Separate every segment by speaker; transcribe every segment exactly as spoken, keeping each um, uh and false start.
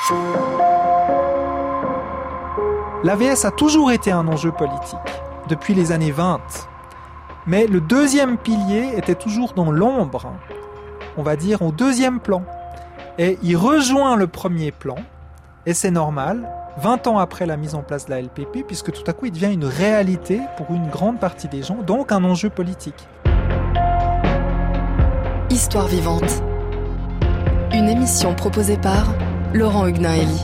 Speaker 1: L'A V S a toujours été un enjeu politique, depuis les années vingt. Mais le deuxième pilier était toujours dans l'ombre, on va dire au deuxième plan. Et il rejoint le premier plan, et c'est normal, vingt ans après la mise en place de la L P P, puisque tout à coup il devient une réalité pour une grande partie des gens, donc un enjeu politique.
Speaker 2: Histoire vivante. Une émission proposée par Laurent Huguenin-Hélie.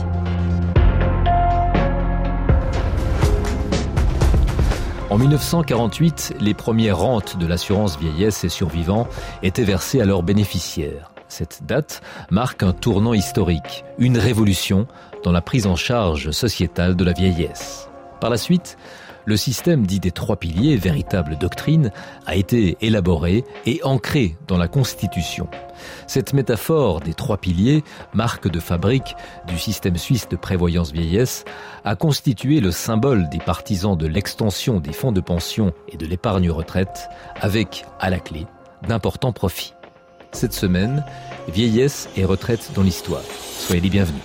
Speaker 3: En dix-neuf cent quarante-huit, les premières rentes de l'assurance vieillesse et survivants étaient versées à leurs bénéficiaires. Cette date marque un tournant historique, une révolution dans la prise en charge sociétale de la vieillesse. Par la suite, le système dit des trois piliers, véritable doctrine, a été élaboré et ancré dans la Constitution. Cette métaphore des trois piliers, marque de fabrique du système suisse de prévoyance vieillesse, a constitué le symbole des partisans de l'extension des fonds de pension et de l'épargne retraite, avec, à la clé, d'importants profits. Cette semaine, vieillesse et retraite dans l'histoire. Soyez les bienvenus.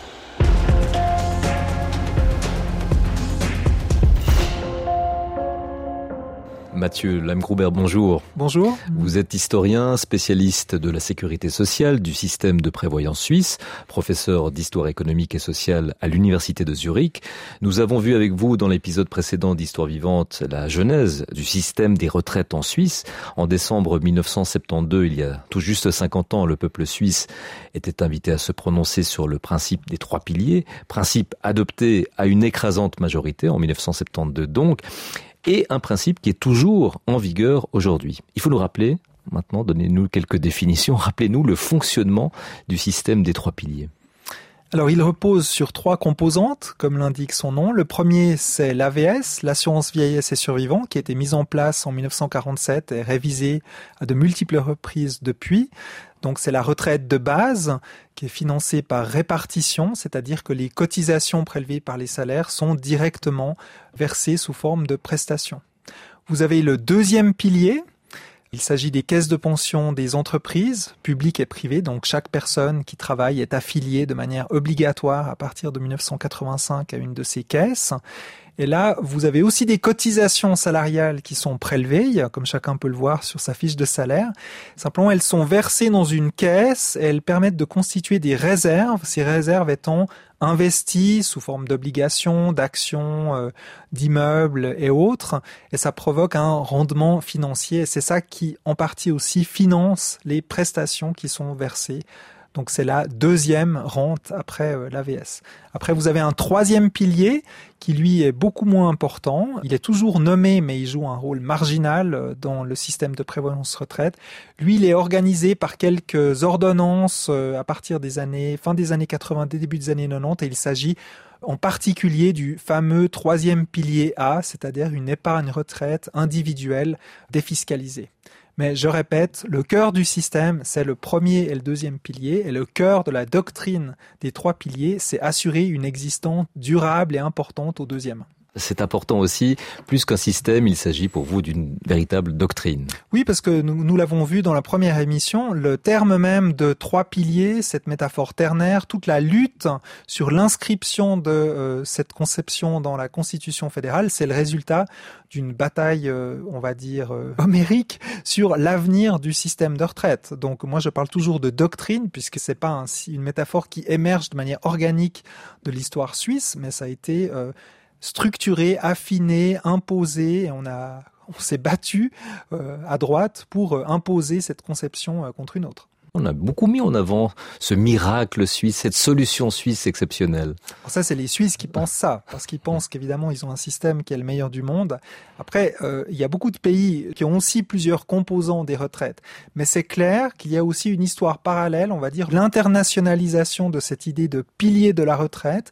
Speaker 3: Mathieu Lamgruber, bonjour.
Speaker 1: Bonjour.
Speaker 3: Vous êtes historien, spécialiste de la sécurité sociale, du système de prévoyance suisse, professeur d'histoire économique et sociale à l'université de Zurich. Nous avons vu avec vous dans l'épisode précédent d'Histoire vivante la genèse du système des retraites en Suisse. En décembre dix-neuf cent soixante-douze, il y a tout juste cinquante ans, le peuple suisse était invité à se prononcer sur le principe des trois piliers, principe adopté à une écrasante majorité en dix-neuf cent soixante-douze donc, et un principe qui est toujours en vigueur aujourd'hui. Il faut nous rappeler, maintenant, donnez-nous quelques définitions, rappelez-nous le fonctionnement du système des trois piliers.
Speaker 1: Alors, il repose sur trois composantes, comme l'indique son nom. Le premier, c'est l'A V S, l'assurance vieillesse et survivants, qui a été mise en place en dix-neuf cent quarante-sept et révisée à de multiples reprises depuis. Donc, c'est la retraite de base qui est financée par répartition, c'est-à-dire que les cotisations prélevées par les salaires sont directement versées sous forme de prestations. Vous avez le deuxième pilier. Il s'agit des caisses de pension des entreprises, publiques et privées. Donc, chaque personne qui travaille est affiliée de manière obligatoire à partir de dix-neuf cent quatre-vingt-cinq à une de ces caisses. Et là, vous avez aussi des cotisations salariales qui sont prélevées, comme chacun peut le voir sur sa fiche de salaire. Simplement, elles sont versées dans une caisse et elles permettent de constituer des réserves, ces réserves étant investies sous forme d'obligations, d'actions, euh, d'immeubles et autres. Et ça provoque un rendement financier. Et c'est ça qui, en partie aussi, finance les prestations qui sont versées. Donc c'est la deuxième rente après euh, l'A V S. Après, vous avez un troisième pilier qui, lui, est beaucoup moins important. Il est toujours nommé, mais il joue un rôle marginal dans le système de prévoyance retraite. Lui, il est organisé par quelques ordonnances à partir des années, fin des années quatre-vingts, début des années quatre-vingt-dix, et il s'agit en particulier du fameux troisième pilier A, c'est-à-dire une épargne retraite individuelle défiscalisée. Mais je répète, le cœur du système, c'est le premier et le deuxième pilier, et le cœur de la doctrine des trois piliers, c'est assurer une existence durable et importante au deuxième.
Speaker 3: C'est important aussi, plus qu'un système, il s'agit pour vous d'une véritable doctrine.
Speaker 1: Oui, parce que nous, nous l'avons vu dans la première émission, le terme même de trois piliers, cette métaphore ternaire, toute la lutte sur l'inscription de euh, cette conception dans la Constitution fédérale, c'est le résultat d'une bataille, euh, on va dire, euh, homérique sur l'avenir du système de retraite. Donc moi, je parle toujours de doctrine, puisque c'est pas un, une métaphore qui émerge de manière organique de l'histoire suisse, mais ça a été euh, structuré, affiné, imposé, et on a, on s'est battu euh, à droite pour euh, imposer cette conception euh, contre une autre.
Speaker 3: On a beaucoup mis en avant ce miracle suisse, cette solution suisse exceptionnelle.
Speaker 1: Alors ça, c'est les Suisses qui pensent ça, parce qu'ils pensent qu'évidemment, ils ont un système qui est le meilleur du monde. Après, euh, il y a beaucoup de pays qui ont aussi plusieurs composants des retraites. Mais c'est clair qu'il y a aussi une histoire parallèle, on va dire, l'internationalisation de cette idée de pilier de la retraite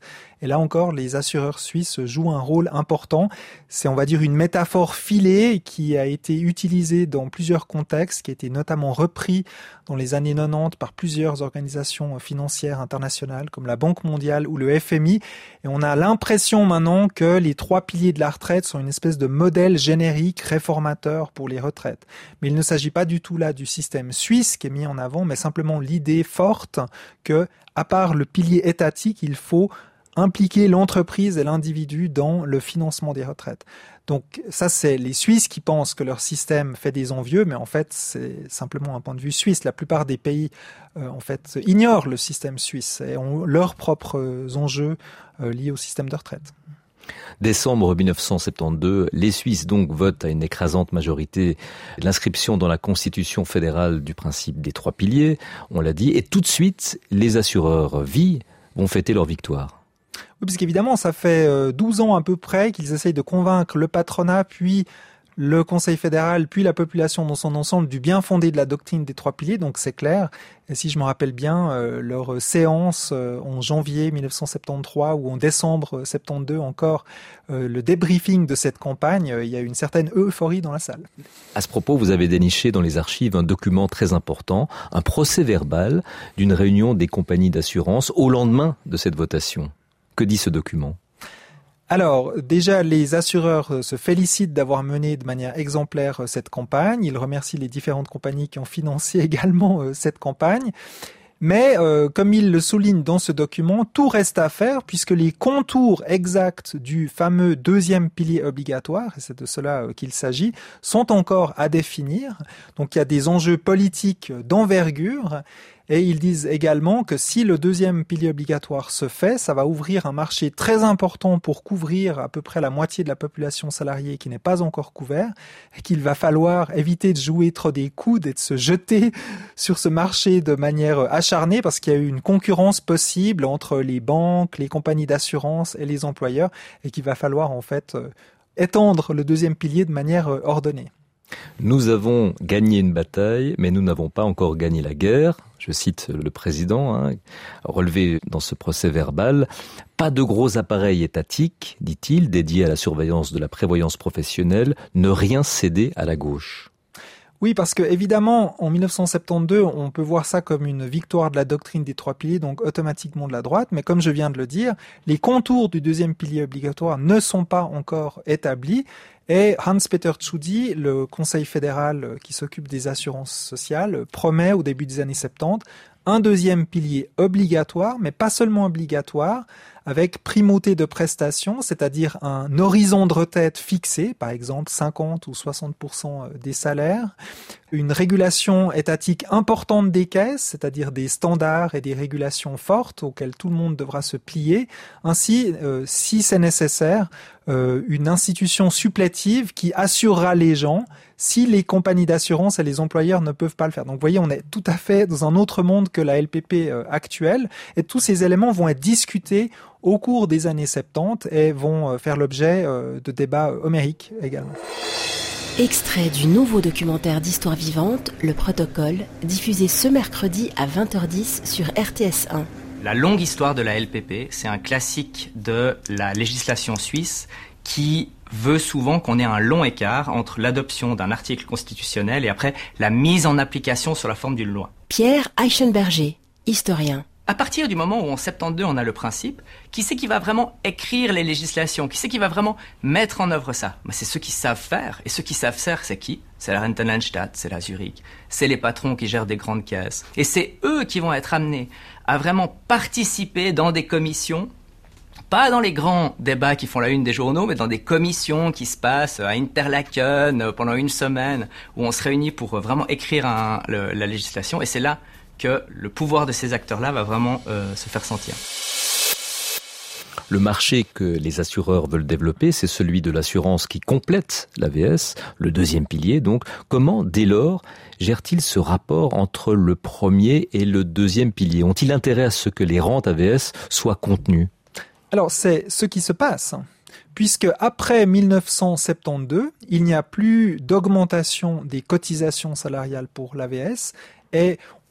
Speaker 1: Et là encore, les assureurs suisses jouent un rôle important. C'est, on va dire, une métaphore filée qui a été utilisée dans plusieurs contextes, qui a été notamment repris dans les années quatre-vingt-dix par plusieurs organisations financières internationales comme la Banque mondiale ou le F M I. Et on a l'impression maintenant que les trois piliers de la retraite sont une espèce de modèle générique réformateur pour les retraites. Mais il ne s'agit pas du tout là du système suisse qui est mis en avant, mais simplement l'idée forte que, à part le pilier étatique, il faut impliquer l'entreprise et l'individu dans le financement des retraites. Donc ça, c'est les Suisses qui pensent que leur système fait des envieux, mais en fait, c'est simplement un point de vue suisse. La plupart des pays, euh, en fait, ignorent le système suisse et ont leurs propres enjeux euh, liés au système de retraite.
Speaker 3: Décembre mille neuf cent soixante-douze, les Suisses donc votent à une écrasante majorité l'inscription dans la Constitution fédérale du principe des trois piliers, on l'a dit, et tout de suite, les assureurs vie vont fêter leur victoire.
Speaker 1: Oui, parce qu'évidemment, ça fait douze ans à peu près qu'ils essayent de convaincre le patronat, puis le Conseil fédéral, puis la population dans son ensemble du bien fondé de la doctrine des trois piliers, donc c'est clair. Et si je me rappelle bien, euh, leur séance euh, en janvier mille neuf cent soixante-treize ou en décembre soixante-douze encore, euh, le débriefing de cette campagne, euh, il y a une certaine euphorie dans la salle.
Speaker 3: À ce propos, vous avez déniché dans les archives un document très important, un procès verbal d'une réunion des compagnies d'assurance au lendemain de cette votation. Que dit ce document ?
Speaker 1: Alors, déjà, les assureurs se félicitent d'avoir mené de manière exemplaire cette campagne. Ils remercient les différentes compagnies qui ont financé également cette campagne. Mais, euh, comme ils le soulignent dans ce document, tout reste à faire puisque les contours exacts du fameux deuxième pilier obligatoire, et c'est de cela qu'il s'agit, sont encore à définir. Donc, il y a des enjeux politiques d'envergure. Et ils disent également que si le deuxième pilier obligatoire se fait, ça va ouvrir un marché très important pour couvrir à peu près la moitié de la population salariée qui n'est pas encore couvert, et qu'il va falloir éviter de jouer trop des coudes et de se jeter sur ce marché de manière acharnée parce qu'il y a eu une concurrence possible entre les banques, les compagnies d'assurance et les employeurs, et qu'il va falloir en fait étendre le deuxième pilier de manière ordonnée.
Speaker 3: Nous avons gagné une bataille, mais nous n'avons pas encore gagné la guerre. Je cite le président, hein, relevé dans ce procès verbal. Pas de gros appareils étatiques, dit-il, dédiés à la surveillance de la prévoyance professionnelle, ne rien céder à la gauche.
Speaker 1: Oui, parce que évidemment, en mille neuf cent soixante-douze, on peut voir ça comme une victoire de la doctrine des trois piliers, donc automatiquement de la droite. Mais comme je viens de le dire, les contours du deuxième pilier obligatoire ne sont pas encore établis. Et Hans-Peter Tschudi, le Conseil fédéral qui s'occupe des assurances sociales, promet au début des années soixante-dix un deuxième pilier obligatoire, mais pas seulement obligatoire, avec primauté de prestations, c'est-à-dire un horizon de retraite fixé, par exemple cinquante ou soixante pour cent des salaires, une régulation étatique importante des caisses, c'est-à-dire des standards et des régulations fortes auxquelles tout le monde devra se plier, ainsi, euh, si c'est nécessaire, euh, une institution supplétive qui assurera les gens si les compagnies d'assurance et les employeurs ne peuvent pas le faire. Donc vous voyez, on est tout à fait dans un autre monde que la L P P euh, actuelle, et tous ces éléments vont être discutés au cours des années soixante-dix et vont euh, faire l'objet euh, de débats homériques également.
Speaker 4: Extrait du nouveau documentaire d'Histoire vivante, Le Protocole, diffusé ce mercredi à vingt heures dix sur R T S un.
Speaker 5: La longue histoire de la L P P, c'est un classique de la législation suisse qui veut souvent qu'on ait un long écart entre l'adoption d'un article constitutionnel et après la mise en application sur la forme d'une loi.
Speaker 4: Pierre Eichenberger, historien.
Speaker 5: À partir du moment où en soixante-douze on a le principe, qui c'est qui va vraiment écrire les législations? Qui c'est qui va vraiment mettre en œuvre ça? Ben, c'est ceux qui savent faire. Et ceux qui savent faire, c'est qui? C'est la Rentenanstalt, c'est la Zurich. C'est les patrons qui gèrent des grandes caisses. Et c'est eux qui vont être amenés à vraiment participer dans des commissions, pas dans les grands débats qui font la une des journaux, mais dans des commissions qui se passent à Interlaken pendant une semaine, où on se réunit pour vraiment écrire un, le, la législation. Et c'est là que le pouvoir de ces acteurs-là va vraiment euh, se faire sentir.
Speaker 3: Le marché que les assureurs veulent développer, c'est celui de l'assurance qui complète l'A V S, le deuxième pilier. Donc, comment, dès lors, gère-t-il ce rapport entre le premier et le deuxième pilier? Ont-ils intérêt à ce que les rentes A V S soient contenues?
Speaker 1: Alors, c'est ce qui se passe, puisque après mille neuf cent soixante-douze, il n'y a plus d'augmentation des cotisations salariales pour l'A V S et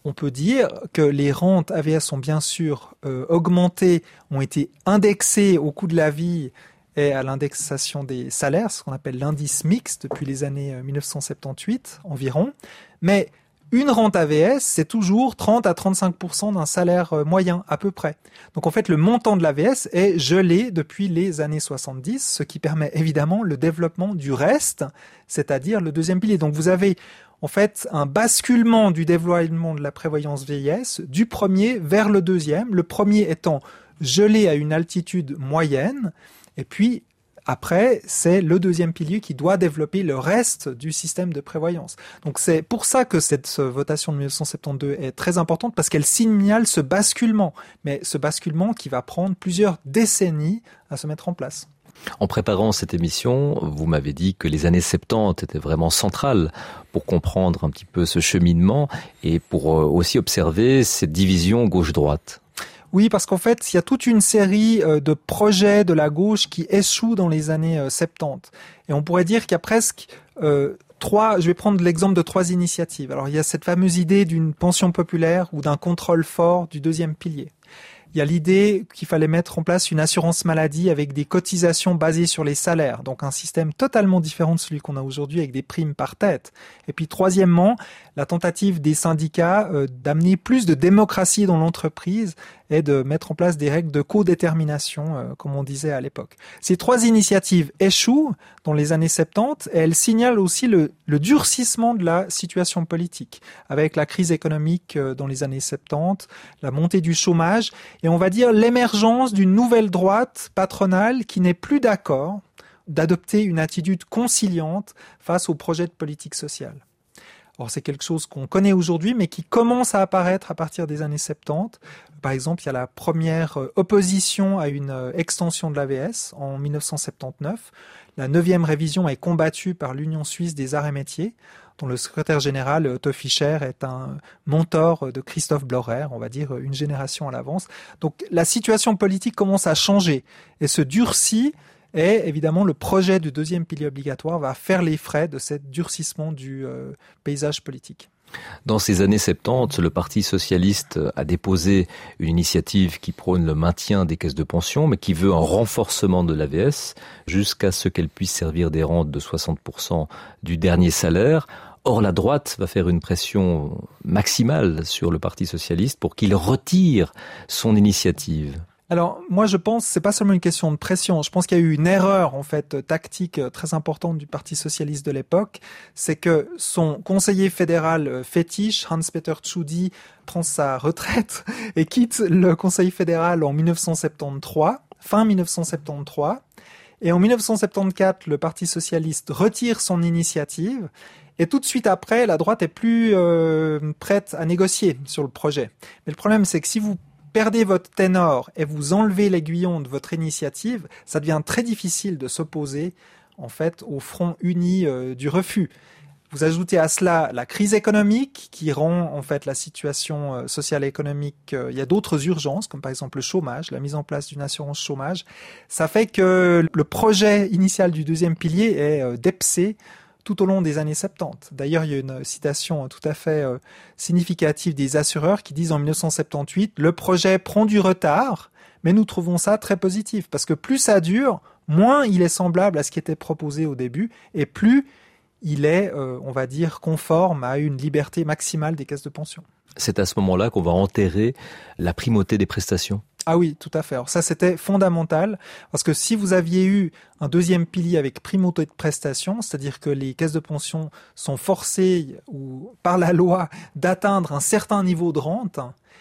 Speaker 1: on peut dire que les rentes A V S ont bien sûr euh, augmenté, ont été indexées au coût de la vie et à l'indexation des salaires, ce qu'on appelle l'indice mixte depuis les années mille neuf cent soixante-dix-huit environ. Mais une rente A V S, c'est toujours trente à trente-cinq pour cent d'un salaire moyen à peu près. Donc en fait, le montant de l'A V S est gelé depuis les années soixante-dix, ce qui permet évidemment le développement du reste, c'est-à-dire le deuxième pilier. Donc vous avez en fait un basculement du développement de la prévoyance vieillesse du premier vers le deuxième, le premier étant gelé à une altitude moyenne, et puis après, c'est le deuxième pilier qui doit développer le reste du système de prévoyance. Donc c'est pour ça que cette votation de mille neuf cent soixante-douze est très importante, parce qu'elle signale ce basculement, mais ce basculement qui va prendre plusieurs décennies à se mettre en place.
Speaker 3: En préparant cette émission, vous m'avez dit que les années soixante-dix étaient vraiment centrales pour comprendre un petit peu ce cheminement et pour aussi observer cette division gauche-droite.
Speaker 1: Oui, parce qu'en fait, il y a toute une série de projets de la gauche qui échouent dans les années soixante-dix. Et on pourrait dire qu'il y a presque euh, trois, je vais prendre l'exemple de trois initiatives. Alors, il y a cette fameuse idée d'une pension populaire ou d'un contrôle fort du deuxième pilier. Il y a l'idée qu'il fallait mettre en place une assurance maladie avec des cotisations basées sur les salaires, donc un système totalement différent de celui qu'on a aujourd'hui avec des primes par tête. Et puis troisièmement, la tentative des syndicats euh, d'amener plus de démocratie dans l'entreprise et de mettre en place des règles de codétermination, euh, comme on disait à l'époque. Ces trois initiatives échouent dans les années soixante-dix et elles signalent aussi le, le durcissement de la situation politique, avec la crise économique euh, dans les années soixante-dix, la montée du chômage, et on va dire l'émergence d'une nouvelle droite patronale qui n'est plus d'accord d'adopter une attitude conciliante face aux projets de politique sociale. Or, c'est quelque chose qu'on connaît aujourd'hui, mais qui commence à apparaître à partir des années soixante-dix. Par exemple, il y a la première opposition à une extension de l'A V S en mille neuf cent soixante-dix-neuf. La neuvième révision est combattue par l'Union suisse des arts et métiers, dont le secrétaire général, Otto Fischer, est un mentor de Christophe Blorer, on va dire une génération à l'avance. Donc la situation politique commence à changer et se durcit, et évidemment le projet du deuxième pilier obligatoire va faire les frais de ce durcissement du euh, paysage politique.
Speaker 3: Dans ces années soixante-dix, le Parti socialiste a déposé une initiative qui prône le maintien des caisses de pension, mais qui veut un renforcement de l'A V S jusqu'à ce qu'elle puisse servir des rentes de soixante pour cent du dernier salaire. Or, la droite va faire une pression maximale sur le Parti socialiste pour qu'il retire son initiative.
Speaker 1: Alors, moi, je pense que c'est pas seulement une question de pression. Je pense qu'il y a eu une erreur, en fait, tactique très importante du Parti socialiste de l'époque. C'est que son conseiller fédéral fétiche, Hans-Peter Tschudi, prend sa retraite et quitte le Conseil fédéral en mille neuf cent soixante-treize, fin mille neuf cent soixante-treize. Et en mille neuf cent soixante-quatorze, le Parti socialiste retire son initiative. Et tout de suite après, la droite est plus euh, prête à négocier sur le projet. Mais le problème, c'est que si vous perdez votre ténor et vous enlevez l'aiguillon de votre initiative, ça devient très difficile de s'opposer en fait au front uni euh, du refus. Vous ajoutez à cela la crise économique qui rend en fait la situation euh, sociale et économique. Euh, il y a d'autres urgences comme par exemple le chômage, la mise en place d'une assurance chômage. Ça fait que le projet initial du deuxième pilier est euh, dépecé tout au long des années soixante-dix. D'ailleurs, il y a une citation tout à fait euh, significative des assureurs qui disent en mille neuf cent soixante-dix-huit « Le projet prend du retard, mais nous trouvons ça très positif. Parce que plus ça dure, moins il est semblable à ce qui était proposé au début, et plus il est, euh, on va dire, conforme à une liberté maximale des caisses de pension. »
Speaker 3: C'est à ce moment-là qu'on va enterrer la primauté des prestations.
Speaker 1: Ah oui, tout à fait. Alors ça, c'était fondamental, parce que si vous aviez eu un deuxième pilier avec primauté de prestations, c'est-à-dire que les caisses de pension sont forcées ou par la loi d'atteindre un certain niveau de rente,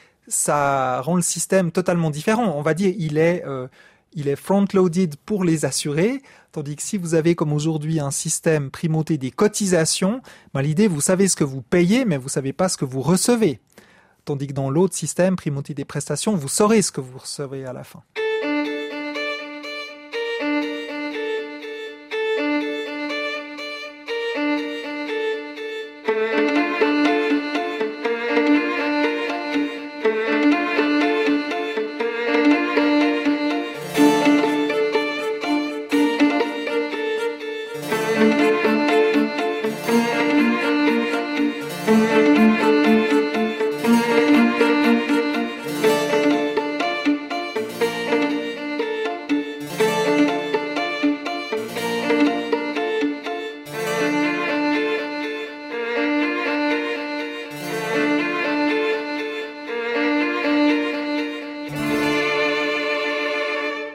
Speaker 1: ça rend le système totalement différent. On va dire il est euh, il est front-loaded pour les assurés, tandis que si vous avez comme aujourd'hui un système primauté des cotisations, ben l'idée, vous savez ce que vous payez, mais vous savez pas ce que vous recevez. Tandis que dans l'autre système, primauté des prestations, vous saurez ce que vous recevrez à la fin.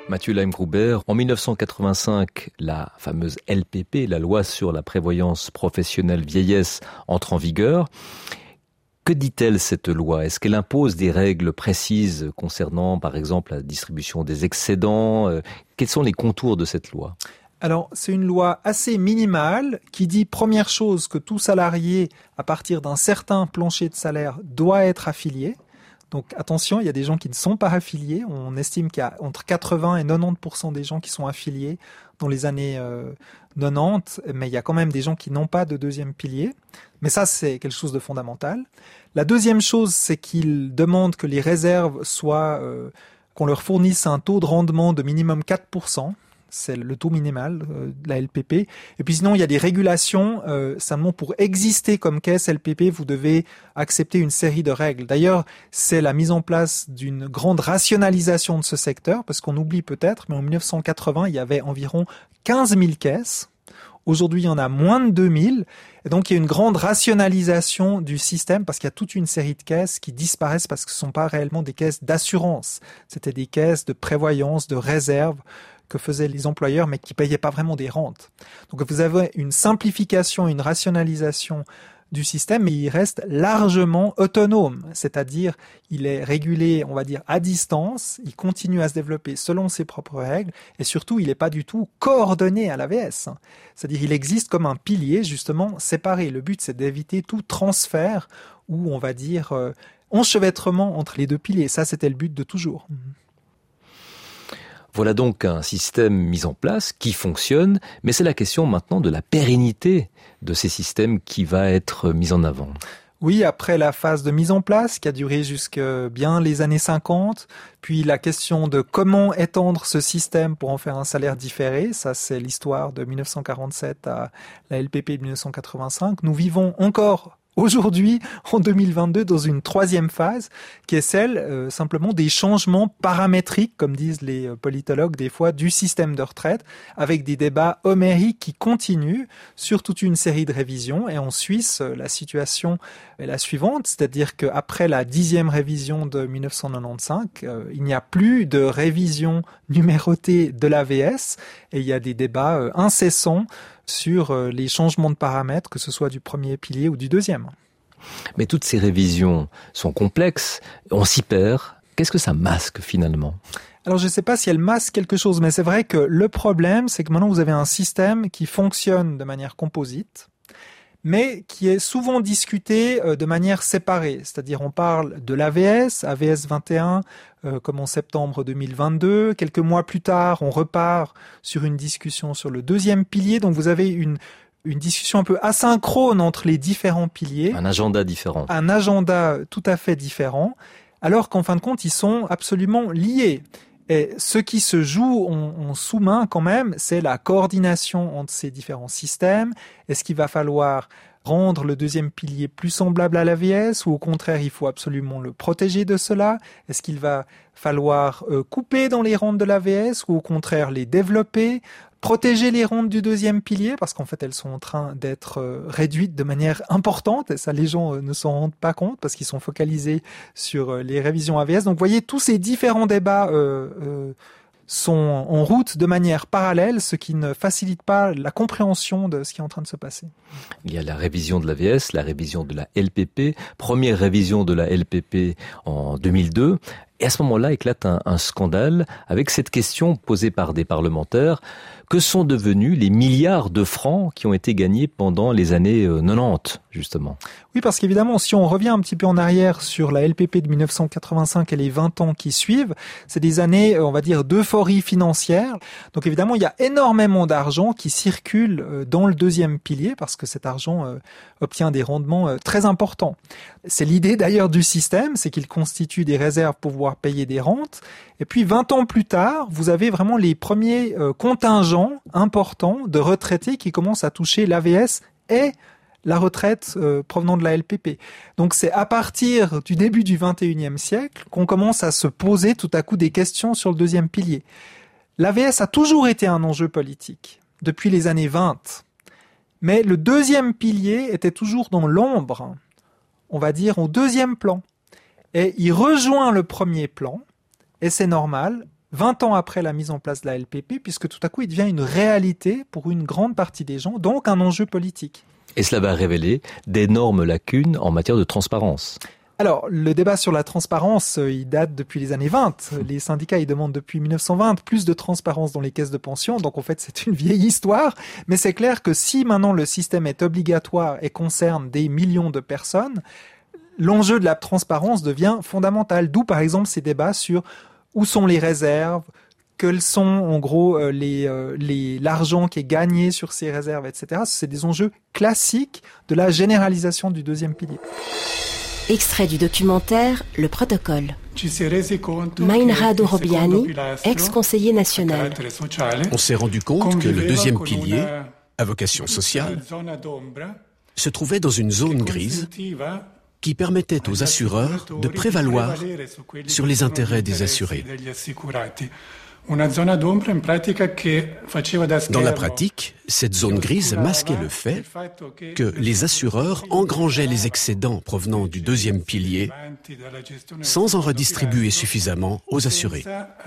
Speaker 3: Mathieu Leimgruber, en mille neuf cent quatre-vingt-cinq, la fameuse L P P, la loi sur la prévoyance professionnelle vieillesse, entre en vigueur. Que dit-elle cette loi ? Est-ce qu'elle impose des règles précises concernant, par exemple, la distribution des excédents ? Quels sont les contours de cette loi ?
Speaker 1: Alors, c'est une loi assez minimale qui dit, première chose, que tout salarié, à partir d'un certain plancher de salaire, doit être affilié. Donc attention, il y a des gens qui ne sont pas affiliés. On estime qu'il y a entre quatre-vingts et quatre-vingt-dix pour cent des gens qui sont affiliés dans les années euh, quatre-vingt-dix, mais il y a quand même des gens qui n'ont pas de deuxième pilier. Mais ça, c'est quelque chose de fondamental. La deuxième chose, c'est qu'ils demandent que les réserves soient, euh, qu'on leur fournisse un taux de rendement de minimum quatre pour cent. C'est le taux minimal euh, de la L P P. Et puis sinon, il y a des régulations. Euh, simplement, pour exister comme caisse L P P, vous devez accepter une série de règles. D'ailleurs, c'est la mise en place d'une grande rationalisation de ce secteur, parce qu'on oublie peut-être, mais en mille neuf cent quatre-vingts, il y avait environ quinze mille caisses. Aujourd'hui, il y en a moins de deux mille. Et donc, il y a une grande rationalisation du système parce qu'il y a toute une série de caisses qui disparaissent parce que ce ne sont pas réellement des caisses d'assurance. C'était des caisses de prévoyance, de réserve que faisaient les employeurs, mais qui ne payaient pas vraiment des rentes. Donc, vous avez une simplification, une rationalisation du système, mais il reste largement autonome, c'est-à-dire il est régulé, on va dire, à distance, il continue à se développer selon ses propres règles, et surtout, il n'est pas du tout coordonné à l'A V S. C'est-à-dire il existe comme un pilier, justement, séparé. Le but, c'est d'éviter tout transfert ou, on va dire, euh, enchevêtrement entre les deux piliers. Ça, c'était le but de toujours.
Speaker 3: Voilà donc un système mis en place qui fonctionne, mais c'est la question maintenant de la pérennité de ces systèmes qui va être mise en avant.
Speaker 1: Oui, après la phase de mise en place qui a duré jusque bien les années cinquante, puis la question de comment étendre ce système pour en faire un salaire différé, ça c'est l'histoire de mille neuf cent quarante-sept à la L P P de mille neuf cent quatre-vingt-cinq. Nous vivons encore aujourd'hui, en deux mille vingt-deux, dans une troisième phase, qui est celle euh, simplement des changements paramétriques, comme disent les politologues des fois, du système de retraite, avec des débats homériques qui continuent sur toute une série de révisions. Et en Suisse, la situation est la suivante, c'est-à-dire qu'après la dixième révision de mille neuf cent quatre-vingt-quinze, euh, il n'y a plus de révision numérotée de l'A V S, et il y a des débats euh, incessants sur les changements de paramètres, que ce soit du premier pilier ou du deuxième.
Speaker 3: Mais toutes ces révisions sont complexes, on s'y perd. Qu'est-ce que ça masque finalement ?
Speaker 1: Alors je ne sais pas si elles masquent quelque chose, mais c'est vrai que le problème, c'est que maintenant vous avez un système qui fonctionne de manière composite, mais qui est souvent discuté de manière séparée. C'est-à-dire on parle de l'A V S, A V S vingt et un, euh, comme en septembre deux mille vingt-deux. Quelques mois plus tard, on repart sur une discussion sur le deuxième pilier. Donc vous avez une, une discussion un peu asynchrone entre les différents piliers.
Speaker 3: Un agenda différent.
Speaker 1: Un agenda tout à fait différent, alors qu'en fin de compte, ils sont absolument liés. Et ce qui se joue en, en sous-main quand même, c'est la coordination entre ces différents systèmes. Est-ce qu'il va falloir rendre le deuxième pilier plus semblable à l'A V S ou au contraire, il faut absolument le protéger de cela ? Est-ce qu'il va falloir euh, couper dans les rentes de l'A V S ou au contraire les développer ? Protéger les rentes du deuxième pilier, parce qu'en fait elles sont en train d'être euh, réduites de manière importante, et ça les gens euh, ne s'en rendent pas compte parce qu'ils sont focalisés sur euh, les révisions A V S. Donc vous voyez, tous ces différents débats euh, euh, sont en route de manière parallèle, ce qui ne facilite pas la compréhension de ce qui est en train de se passer.
Speaker 3: Il y a la révision de l'A V S, la révision de la L P P, première révision de la L P P en deux mille deux, et à ce moment-là éclate un, un scandale avec cette question posée par des parlementaires: que sont devenus les milliards de francs qui ont été gagnés pendant les années quatre-vingt-dix, justement?
Speaker 1: Oui, parce qu'évidemment, si on revient un petit peu en arrière sur la L P P de mille neuf cent quatre-vingt-cinq et les vingt ans qui suivent, c'est des années, on va dire, d'euphorie financière. Donc évidemment, il y a énormément d'argent qui circule dans le deuxième pilier parce que cet argent obtient des rendements très importants. C'est l'idée d'ailleurs du système, c'est qu'il constitue des réserves pour pouvoir payer des rentes. Et puis vingt ans plus tard, vous avez vraiment les premiers contingents importants de retraités qui commencent à toucher l'A V S et la retraite euh, provenant de la L P P. Donc c'est à partir du début du vingt et unième siècle qu'on commence à se poser tout à coup des questions sur le deuxième pilier. L'A V S a toujours été un enjeu politique, depuis les années vingt. Mais le deuxième pilier était toujours dans l'ombre, on va dire au deuxième plan. Et il rejoint le premier plan, et c'est normal, vingt ans après la mise en place de la L P P, puisque tout à coup il devient une réalité pour une grande partie des gens, donc un enjeu politique.
Speaker 3: Et cela va révéler d'énormes lacunes en matière de transparence.
Speaker 1: Alors, le débat sur la transparence, il date depuis les années vingt. Les syndicats, ils demandent depuis mille neuf cent vingt plus de transparence dans les caisses de pension. Donc, en fait, c'est une vieille histoire. Mais c'est clair que si maintenant le système est obligatoire et concerne des millions de personnes, l'enjeu de la transparence devient fondamental. D'où, par exemple, ces débats sur où sont les réserves, quels sont, en gros, les, les, l'argent qui est gagné sur ces réserves, et cetera. C'est des enjeux classiques de la généralisation du deuxième pilier.
Speaker 4: Extrait du documentaire Le Protocole. Meinrad Orobiani, ex-conseiller national.
Speaker 6: On s'est rendu compte que le deuxième pilier, à vocation sociale, se trouvait dans une zone grise qui permettait aux assureurs de prévaloir sur les intérêts des assurés. Dans la pratique, cette zone grise masquait le fait que les assureurs engrangeaient les excédents provenant du deuxième pilier sans en redistribuer suffisamment aux assurés.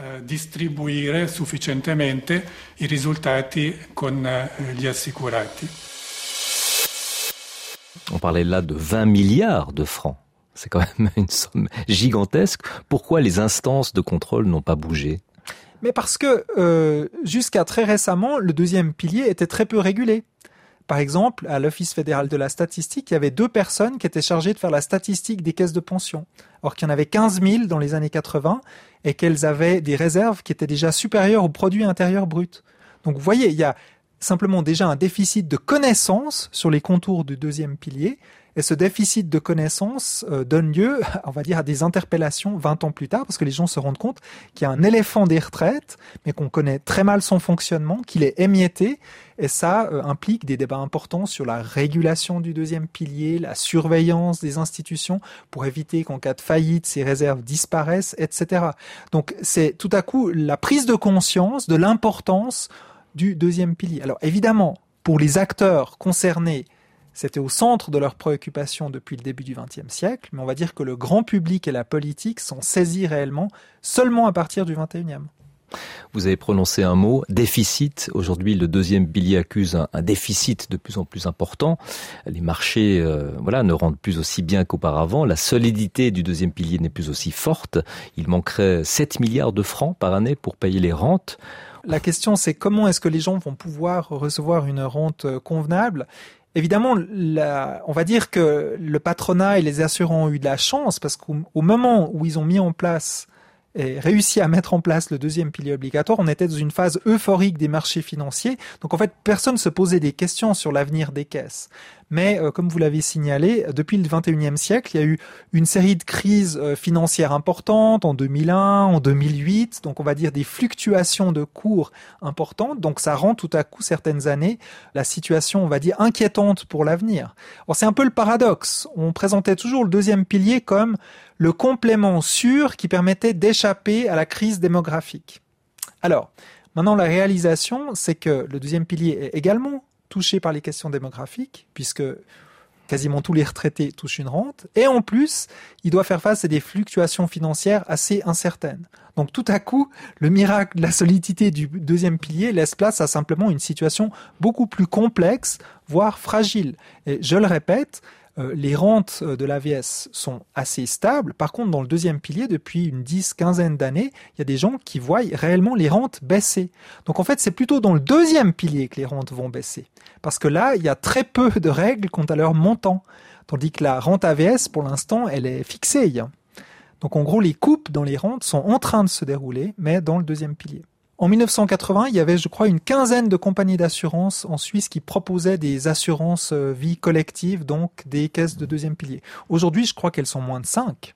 Speaker 3: On parlait là de vingt milliards de francs. C'est quand même une somme gigantesque. Pourquoi les instances de contrôle n'ont pas bougé ?
Speaker 1: Mais parce que euh, jusqu'à très récemment, le deuxième pilier était très peu régulé. Par exemple, à l'Office fédéral de la statistique, il y avait deux personnes qui étaient chargées de faire la statistique des caisses de pension. Or qu'il y en avait quinze mille dans les années quatre-vingts et qu'elles avaient des réserves qui étaient déjà supérieures au produit intérieur brut. Donc vous voyez, il y a simplement déjà un déficit de connaissances sur les contours du deuxième pilier. Et ce déficit de connaissances euh, donne lieu, on va dire, à des interpellations vingt ans plus tard, parce que les gens se rendent compte qu'il y a un éléphant des retraites, mais qu'on connaît très mal son fonctionnement, qu'il est émietté, et ça euh, implique des débats importants sur la régulation du deuxième pilier, la surveillance des institutions, pour éviter qu'en cas de faillite, ces réserves disparaissent, et cetera. Donc c'est tout à coup la prise de conscience de l'importance du deuxième pilier. Alors évidemment, pour les acteurs concernés, c'était au centre de leurs préoccupations depuis le début du vingtième siècle, mais on va dire que le grand public et la politique s'en saisit réellement seulement à partir du vingt et unième.
Speaker 3: Vous avez prononcé un mot, déficit. Aujourd'hui, le deuxième pilier accuse un, un déficit de plus en plus important. Les marchés euh, voilà, ne rendent plus aussi bien qu'auparavant. La solidité du deuxième pilier n'est plus aussi forte. Il manquerait sept milliards de francs par année pour payer les rentes.
Speaker 1: La question, c'est comment est-ce que les gens vont pouvoir recevoir une rente convenable ? Évidemment, la, on va dire que le patronat et les assurants ont eu de la chance parce qu'au au moment où ils ont mis en place et réussi à mettre en place le deuxième pilier obligatoire, on était dans une phase euphorique des marchés financiers. Donc en fait, personne ne se posait des questions sur l'avenir des caisses. Mais euh, comme vous l'avez signalé, depuis le vingt et unième siècle, il y a eu une série de crises euh, financières importantes en deux mille un, en deux mille huit. Donc on va dire des fluctuations de cours importantes. Donc ça rend tout à coup certaines années la situation, on va dire, inquiétante pour l'avenir. Alors c'est un peu le paradoxe. On présentait toujours le deuxième pilier comme le complément sûr qui permettait d'échapper à la crise démographique. Alors, maintenant la réalisation, c'est que le deuxième pilier est également touché par les questions démographiques, puisque quasiment tous les retraités touchent une rente, et en plus, il doit faire face à des fluctuations financières assez incertaines. Donc tout à coup, le miracle de la solidité du deuxième pilier laisse place à simplement une situation beaucoup plus complexe, voire fragile. Et je le répète, Euh, les rentes de l'A V S sont assez stables. Par contre, dans le deuxième pilier, depuis une dix, quinzaine d'années, il y a des gens qui voient réellement les rentes baisser. Donc en fait, c'est plutôt dans le deuxième pilier que les rentes vont baisser. Parce que là, il y a très peu de règles quant à leur montant. Tandis que la rente A V S, pour l'instant, elle est fixée. Donc en gros, les coupes dans les rentes sont en train de se dérouler, mais dans le deuxième pilier. En mille neuf cent quatre-vingts, il y avait, je crois, une quinzaine de compagnies d'assurance en Suisse qui proposaient des assurances vie collective, donc des caisses de deuxième pilier. Aujourd'hui, je crois qu'elles sont moins de cinq,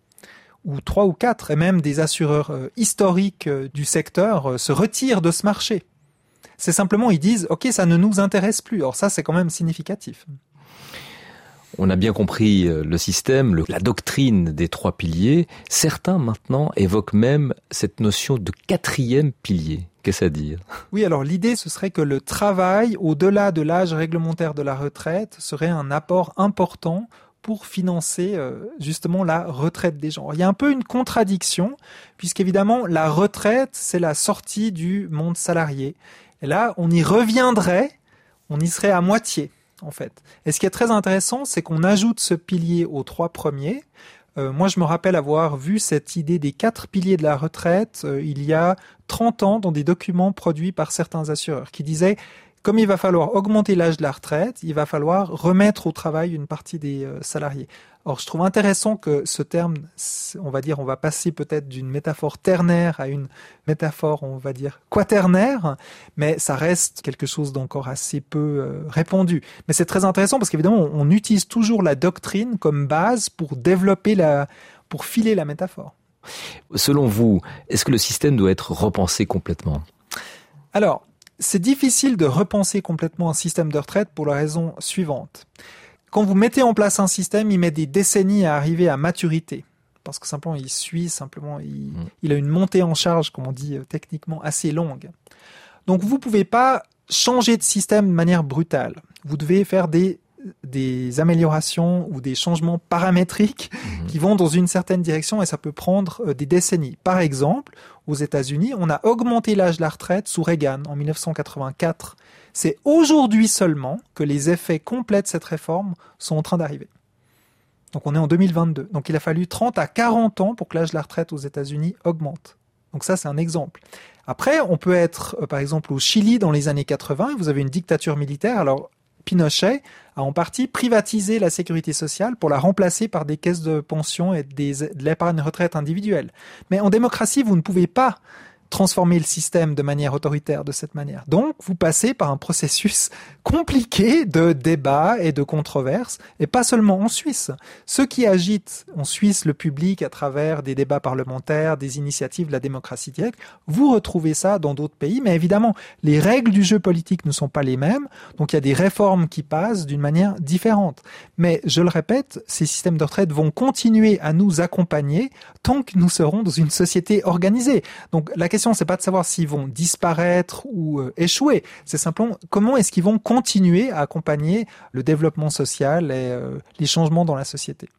Speaker 1: ou trois ou quatre, et même des assureurs euh, historiques euh, du secteur euh, se retirent de ce marché. C'est simplement, ils disent, ok, ça ne nous intéresse plus. Alors ça, c'est quand même significatif.
Speaker 3: On a bien compris le système, le, la doctrine des trois piliers. Certains maintenant évoquent même cette notion de quatrième pilier. Qu'est-ce à dire ?
Speaker 1: Oui, alors l'idée, ce serait que le travail, au-delà de l'âge réglementaire de la retraite, serait un apport important pour financer euh, justement la retraite des gens. Il y a un peu une contradiction, puisqu'évidemment, la retraite, c'est la sortie du monde salarié. Et là, on y reviendrait, on y serait à moitié, en fait. Et ce qui est très intéressant, c'est qu'on ajoute ce pilier aux trois premiers. Euh, moi, je me rappelle avoir vu cette idée des quatre piliers de la retraite euh, il y a trente ans dans des documents produits par certains assureurs qui disaient comme il va falloir augmenter l'âge de la retraite, il va falloir remettre au travail une partie des euh, salariés. Or, je trouve intéressant que ce terme, on va dire, on va passer peut-être d'une métaphore ternaire à une métaphore, on va dire, quaternaire, mais ça reste quelque chose d'encore assez peu euh, répandu. Mais c'est très intéressant parce qu'évidemment, on, on utilise toujours la doctrine comme base pour développer la, pour filer la métaphore.
Speaker 3: Selon vous, est-ce que le système doit être repensé complètement ?
Speaker 1: Alors, c'est difficile de repenser complètement un système de retraite pour la raison suivante. Quand vous mettez en place un système, il met des décennies à arriver à maturité. Parce que simplement, il suit, simplement, il, mmh. il a une montée en charge, comme on dit euh, techniquement, assez longue. Donc, vous ne pouvez pas changer de système de manière brutale. Vous devez faire des, des améliorations ou des changements paramétriques mmh. qui vont dans une certaine direction et ça peut prendre euh, des décennies. Par exemple, aux États-Unis, on a augmenté l'âge de la retraite sous Reagan en dix-neuf cent quatre-vingt-quatre. C'est aujourd'hui seulement que les effets complets de cette réforme sont en train d'arriver. Donc on est en deux mille vingt-deux. Donc il a fallu trente à quarante ans pour que l'âge de la retraite aux États-Unis augmente. Donc ça, c'est un exemple. Après, on peut être, euh, par exemple, au Chili dans les années quatre-vingts, vous avez une dictature militaire. Alors, Pinochet a en partie privatisé la sécurité sociale pour la remplacer par des caisses de pension et des, de l'épargne retraite individuelle. Mais en démocratie, vous ne pouvez pas transformer le système de manière autoritaire de cette manière. Donc, vous passez par un processus compliqué de débat et de controverses, et pas seulement en Suisse. Ceux qui agitent en Suisse le public à travers des débats parlementaires, des initiatives de la démocratie directe, vous retrouvez ça dans d'autres pays, mais évidemment, les règles du jeu politique ne sont pas les mêmes, donc il y a des réformes qui passent d'une manière différente. Mais, je le répète, ces systèmes de retraite vont continuer à nous accompagner tant que nous serons dans une société organisée. Donc, la question La question, c'est pas de savoir s'ils vont disparaître ou euh, échouer. C'est simplement comment est-ce qu'ils vont continuer à accompagner le développement social et euh, les changements dans la société.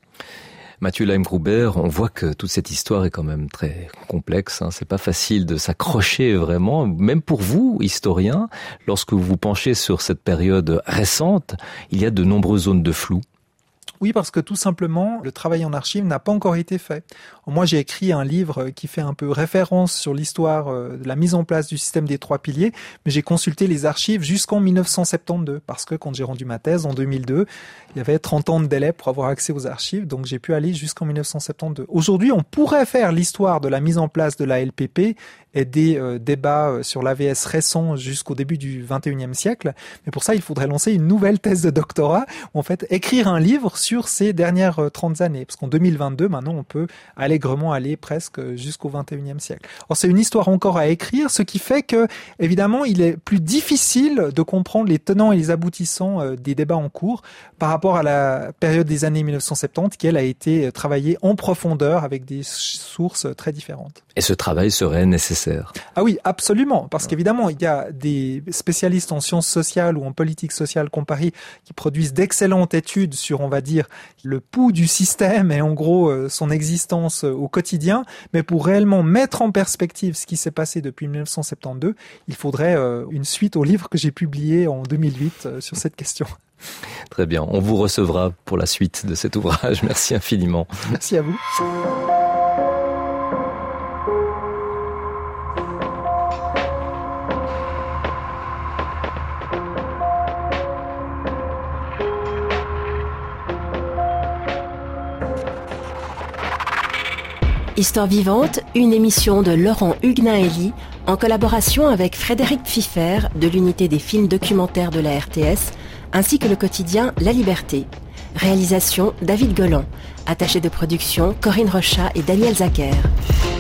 Speaker 3: Mathieu Leim-Gruber, on voit que toute cette histoire est quand même très complexe. Hein. C'est pas facile de s'accrocher vraiment, même pour vous, historien, lorsque vous vous penchez sur cette période récente, il y a de nombreuses zones de flou.
Speaker 1: Oui, parce que tout simplement, le travail en archives n'a pas encore été fait. Moi, j'ai écrit un livre qui fait un peu référence sur l'histoire de la mise en place du système des trois piliers, mais j'ai consulté les archives jusqu'en dix-neuf cent soixante-douze, parce que quand j'ai rendu ma thèse en deux mille deux, il y avait trente ans de délai pour avoir accès aux archives, donc j'ai pu aller jusqu'en dix-neuf cent soixante-douze. Aujourd'hui, on pourrait faire l'histoire de la mise en place de la L P P et des euh, débats sur l'A V S récents jusqu'au début du vingt et unième siècle, mais pour ça, il faudrait lancer une nouvelle thèse de doctorat, ou en fait écrire un livre sur ces dernières trente années, parce qu'en deux mille vingt-deux, maintenant, on peut allègrement aller presque jusqu'au vingt et unième siècle. Alors, c'est une histoire encore à écrire, ce qui fait que, évidemment, il est plus difficile de comprendre les tenants et les aboutissants des débats en cours par rapport à la période des années dix-neuf cent soixante-dix, qui, elle, a été travaillée en profondeur avec des sources très différentes.
Speaker 3: Et ce travail serait nécessaire.
Speaker 1: Ah oui, absolument, parce qu'évidemment, il y a des spécialistes en sciences sociales ou en politique sociale comparée qui produisent d'excellentes études sur, on va dire, le pouls du système et en gros son existence au quotidien, mais pour réellement mettre en perspective ce qui s'est passé depuis dix-neuf cent soixante-douze, il faudrait une suite au livre que j'ai publié en deux mille huit sur cette question.
Speaker 3: Très bien, on vous recevra pour la suite de cet ouvrage. Merci infiniment.
Speaker 1: Merci à vous.
Speaker 4: Histoire vivante, une émission de Laurent Huguenin-Elie en collaboration avec Frédéric Pfiffer de l'unité des films documentaires de la R T S ainsi que le quotidien La Liberté. Réalisation David Golan. Attaché de production Corinne Rochat et Daniel Zacher.